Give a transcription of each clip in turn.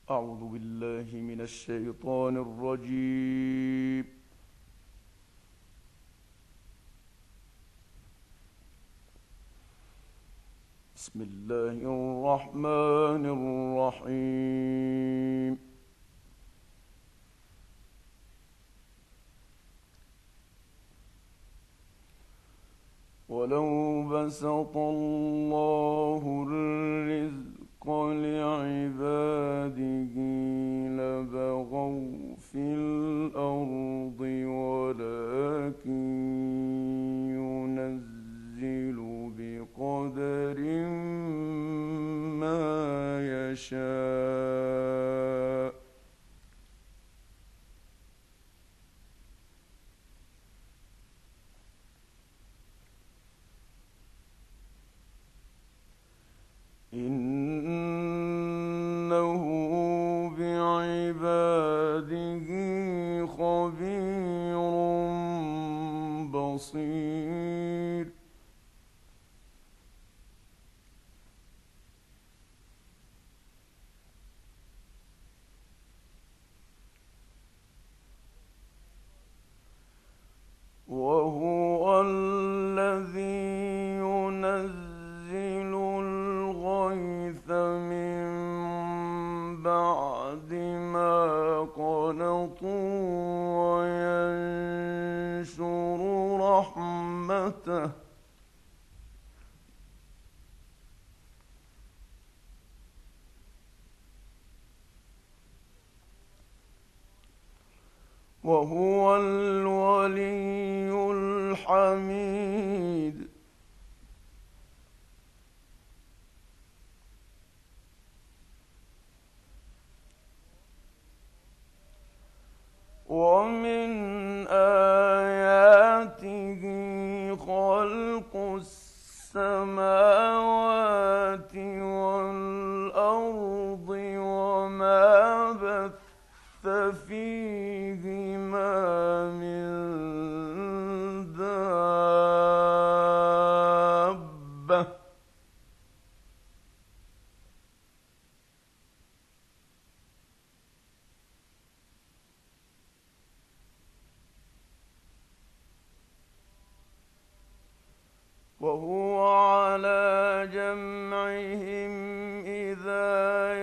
أعوذ بالله من الشيطان الرجيم. بسم الله الرحمن الرحيم. ولو بسط الله الرزق لعباده لبغوا في الأرض ولكن ينزل بقدر ما يشاء. إنه بعباده خبير بصير. وهو الذي ينزل الغيث من بعد ما قنطوا وينشر رحمته. وهو الولي الحميد. ومن آياته خلق السماوات والأرض وما بث فيهما من دابة. وهو على جمعهم إذا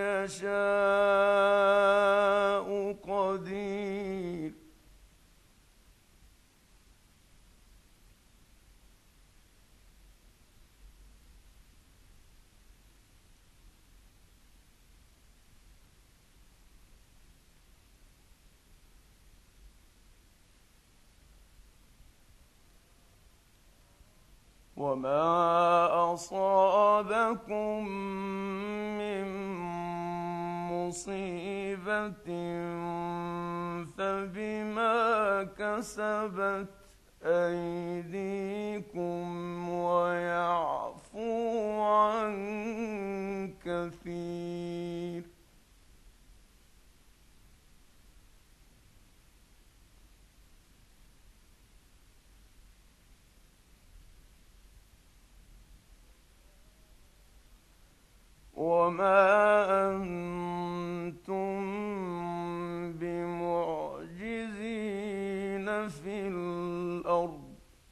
يشاء قدير. وما أصابكم من مصيبة فبما كسبت أيديكم ويعفو عن كثير. وما أنتم بمعجزين في الأرض.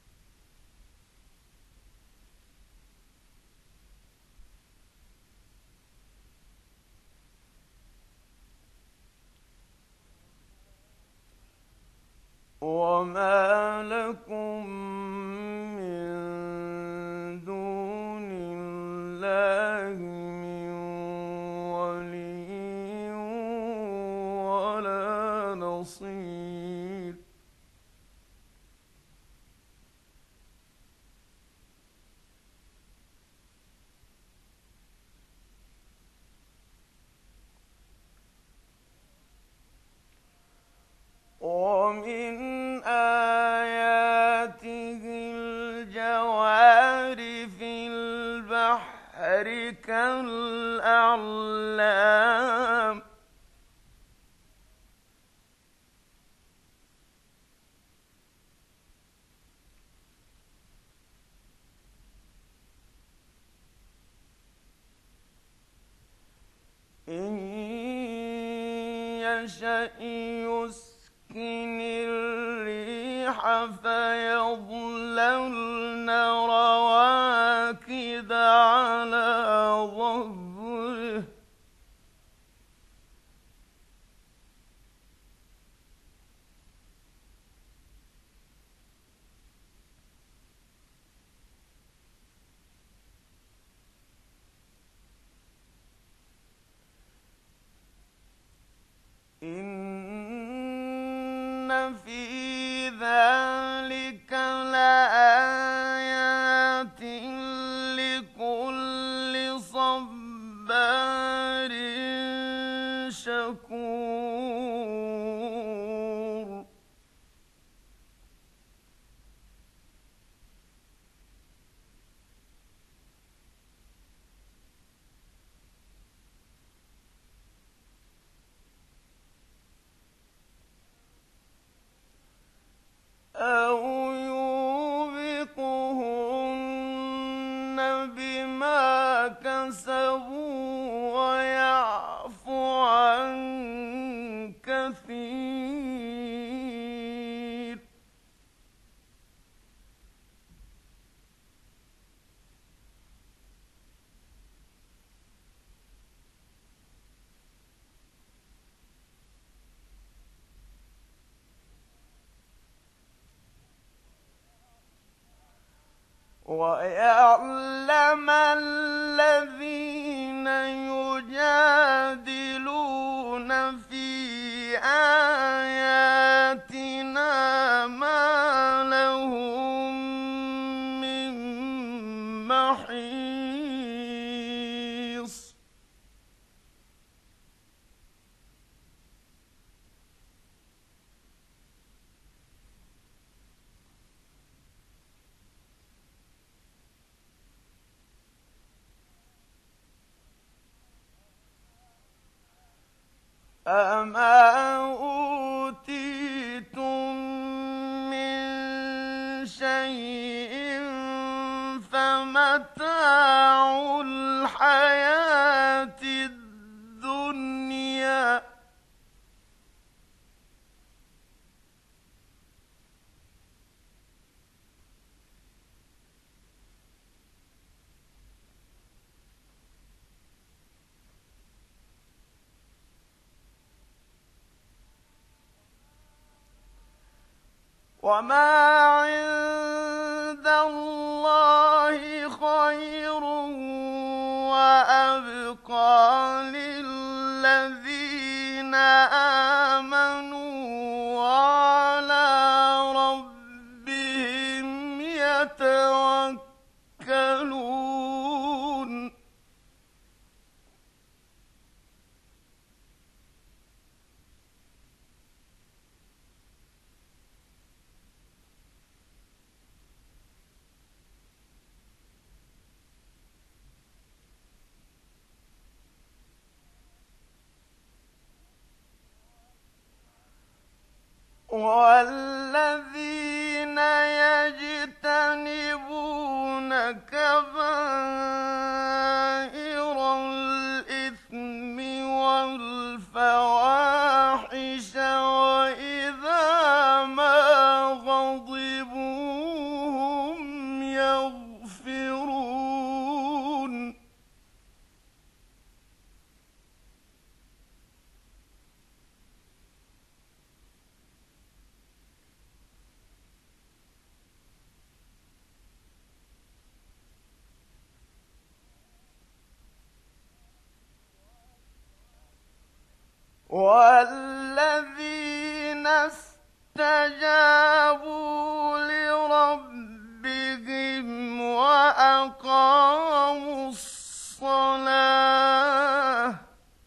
وما لكم من دون الله من ولي ولا نصير. ومن آياته الجوار في البحر كالأعلام. إن يشأ يسكن الريح فيظللن رواكد على ظهره إن في ذلك لآيات لكل صبار شكور أو يوبقهن بما كسبوا ويعفو عن كثير ويعلم الذين يجادلون في آياتنا ما لهم من محيص أما أوتيتم من شيء فمتاع الحياة الدنيا وما عند الله خير وأبقى للذين آمنوا وعلى ربهم يتوكلون والذين يجتنبون كبائر الإثم والفواحش وإذا ما غضبوا هم يغفرون والذين استجابوا لربهم وأقاموا الصلاة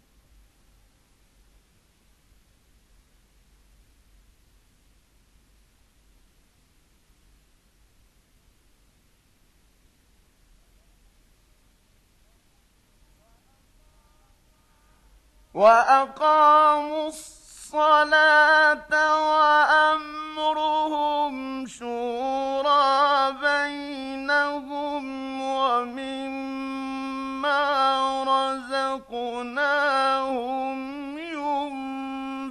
وأمرهم شورى بينهم ومما رزقناهم ينفقون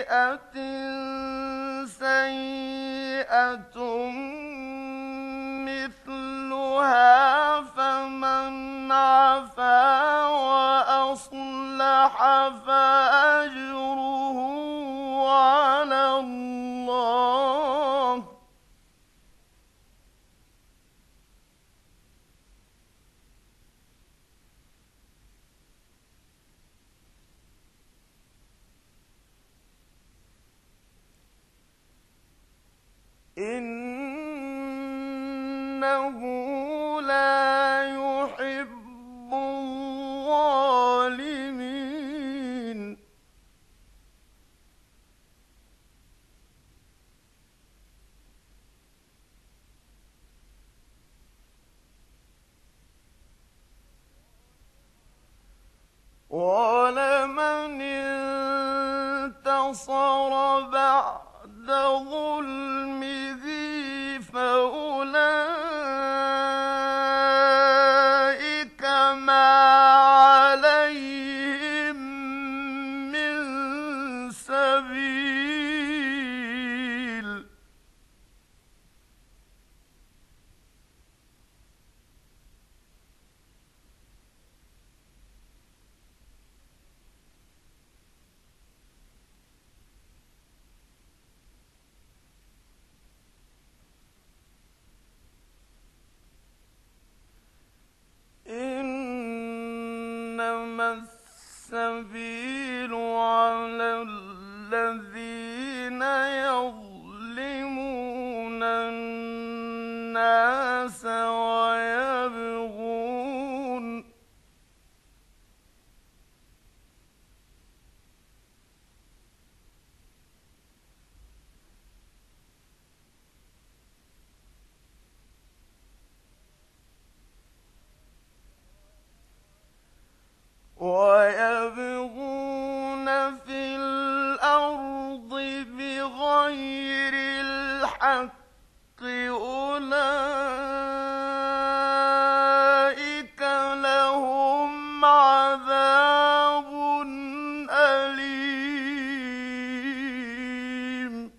سيئة مثلها فمن عفا وأصلح فأجره على الله إنه لا يحب الظالمين ولمن انتصر بعد ظلمه فأولئك ما عليهم من سبيل إنما السبيل على الذين يظلمون الناس ويبغون في الأرض بغير الحق أولئك لهم عذاب أليم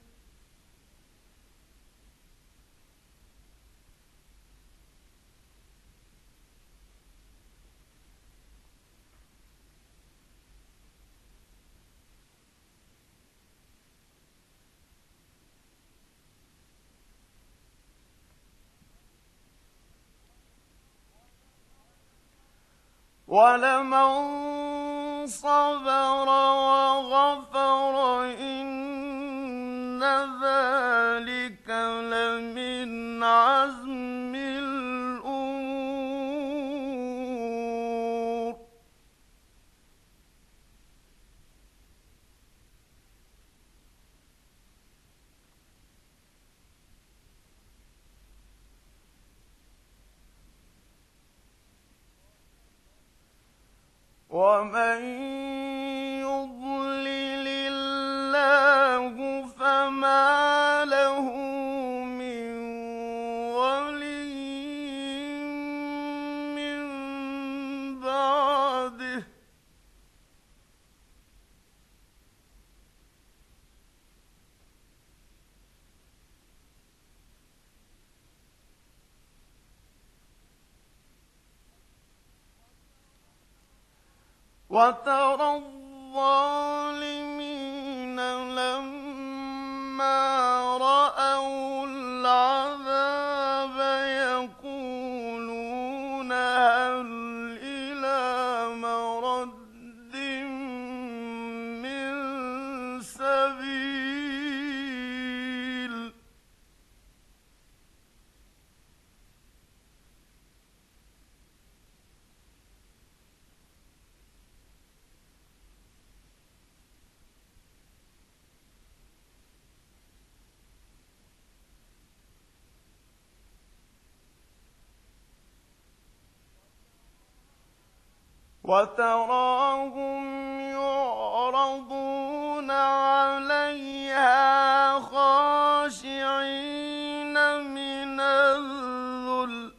ولمن صبر وغفر إن ذلك لمن عزم الأمور ومن يضلل الله فما له من ولي من بعده وترى الظالمين لما رأوا العذاب يقولون هل إلى مرد من سبيل وتراهم يعرضون عليها خاشعين من الذل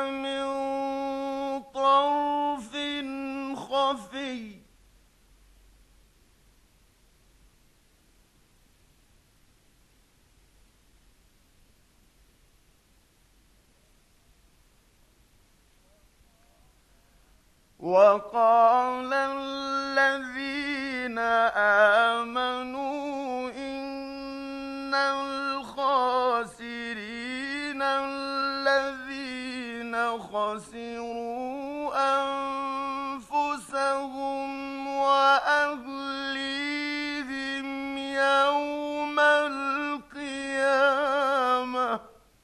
من طرف خفي وقال الذين آمنوا إن الخاسرين الذين خسروا أنفسهم وأهليهم يوم القيامة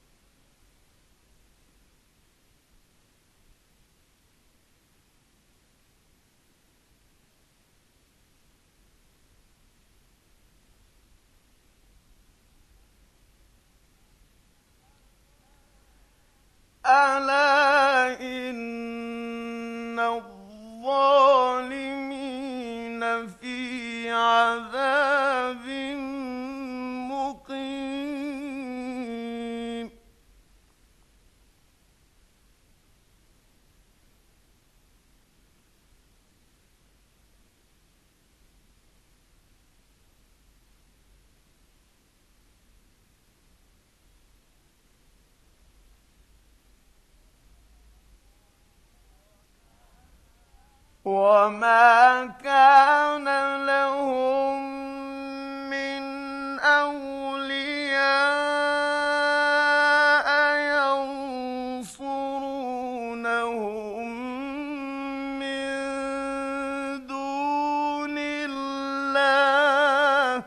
ألا إن الظالمين في عذاب مقيم وما كان لهم من أولياء ينصرونهم من دون الله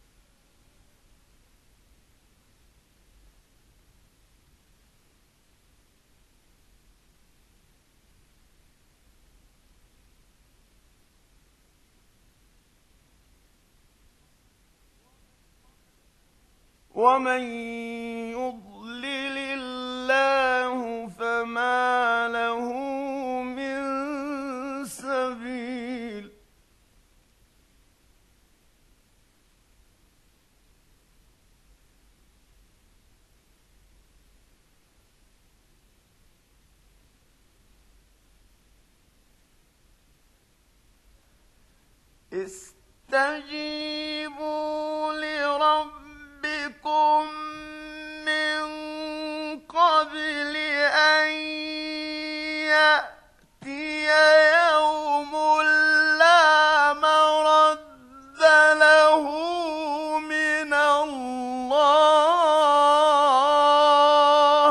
ومن يضلل الله فما له من سبيل استجيبوا لربكم من قبل أن يأتي يوم لا مرد له من الله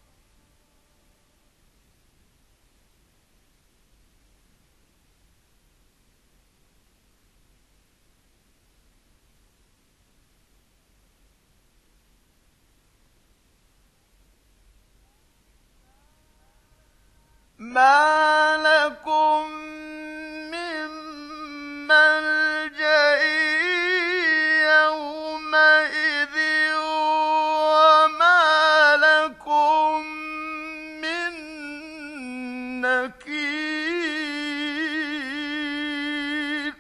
ما لكم من ملجأ يومئذ وما لكم من نكير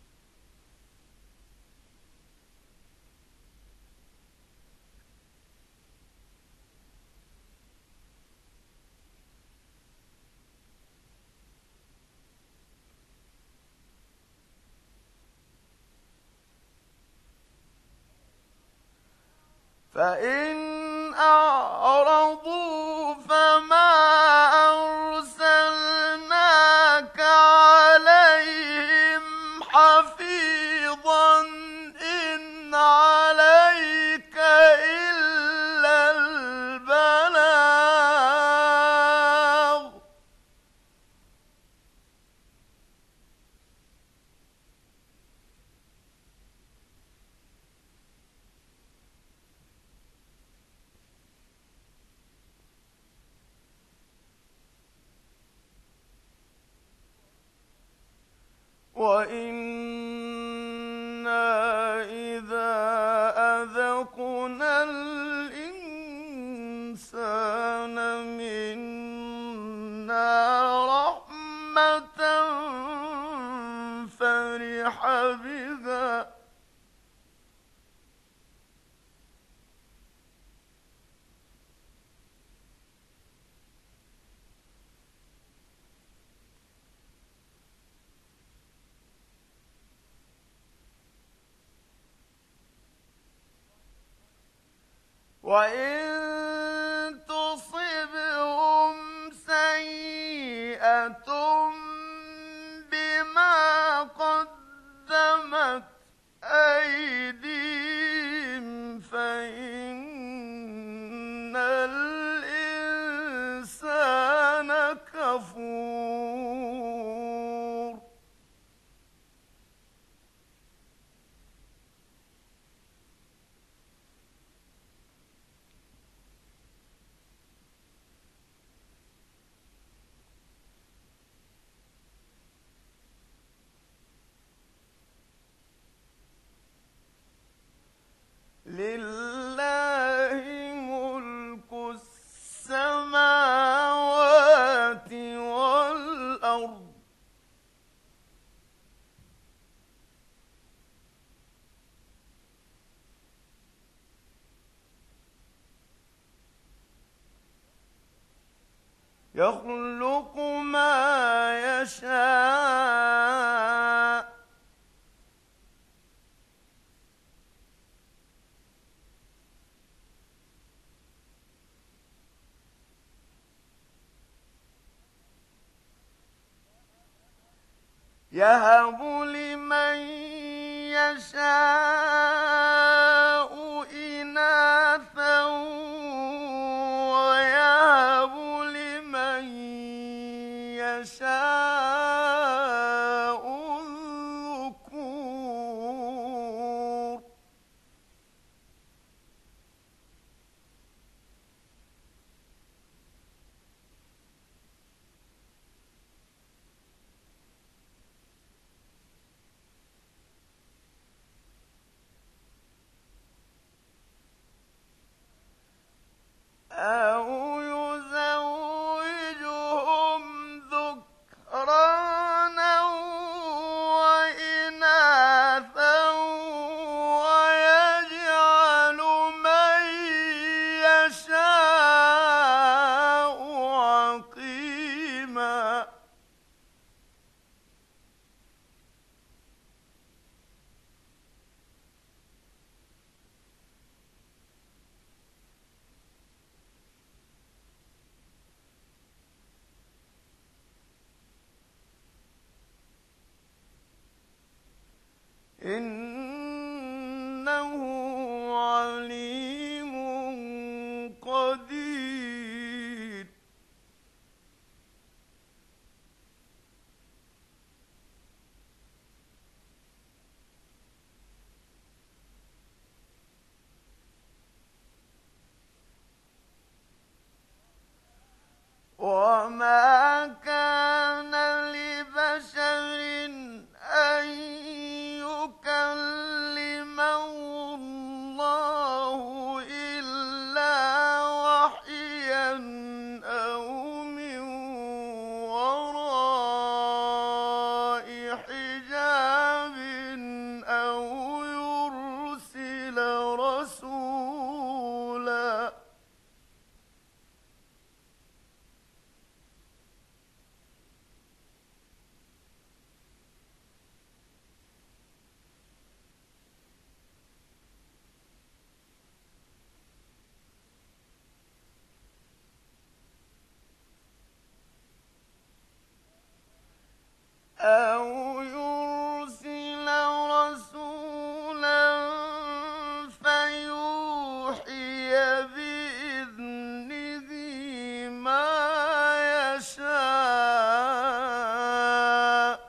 فإن أعرضوا فما أرسلناك عليهم حفيظا إن عليك إلا البلاغ وإنا إذا أذقنا الإنسان منا رحمة فرح بها وإن تصبهم سيئة بما قدمت أيديهم فإن الإنسان كفور. لله ملك السماوات والأرض يخلق ما يشاء يهب لمن يشاء إناثا ويهب لمن يشاء الذكور. أو يزوجهم ذكرانا وإناثا ويجعل من يشاء عقيما. إنه عليم قدير. وما كان لبشر أن يكلمه الله إلا وحيا أو من وراء حجاب أو يرسل رسولا. أو يرسل رسولا فيوحي بإذنه ما يشاء.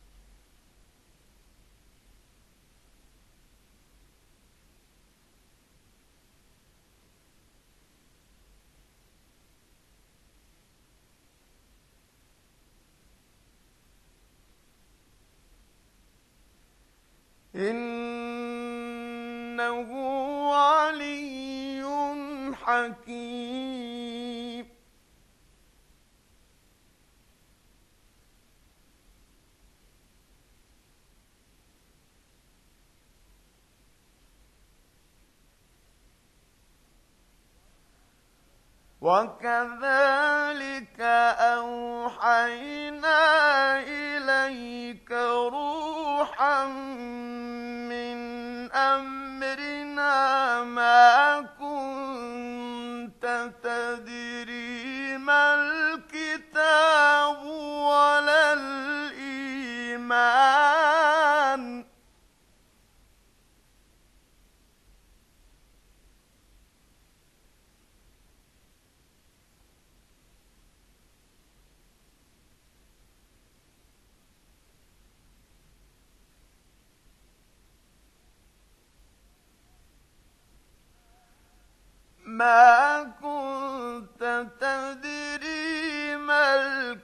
إنه علي حكيم. وكذلك أوحينا إليك روحا من أمرنا ما كنت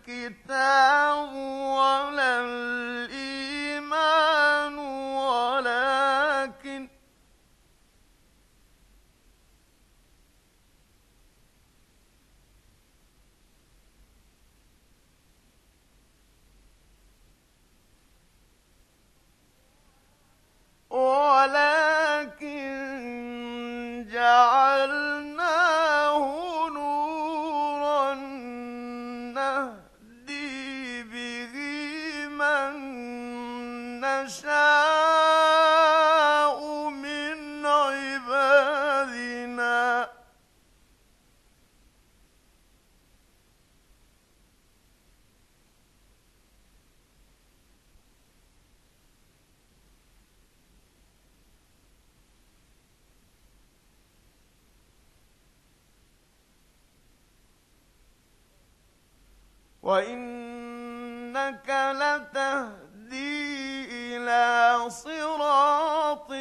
الكتاب ولا الإيمان ولكن جعلناه نورا نهدي به من نشاء من عبادنا وإنك لتهدي إلى صراط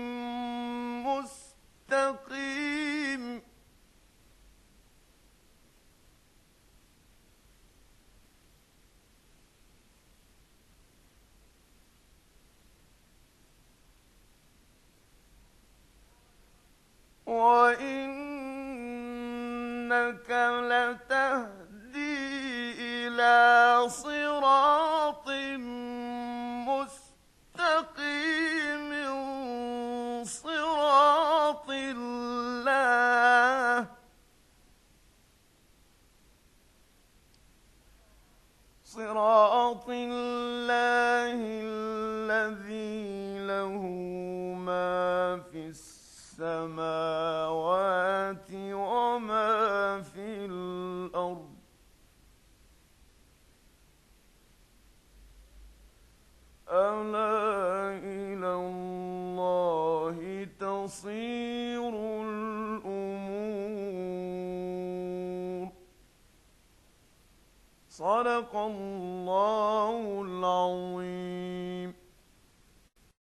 مستقيم وإنك لتهدي إلى صراط مستقيم صراط الله الذي له ما في السماوات وما في الأرض ألا إلى الله تصير الأمور صدق الله العظيم.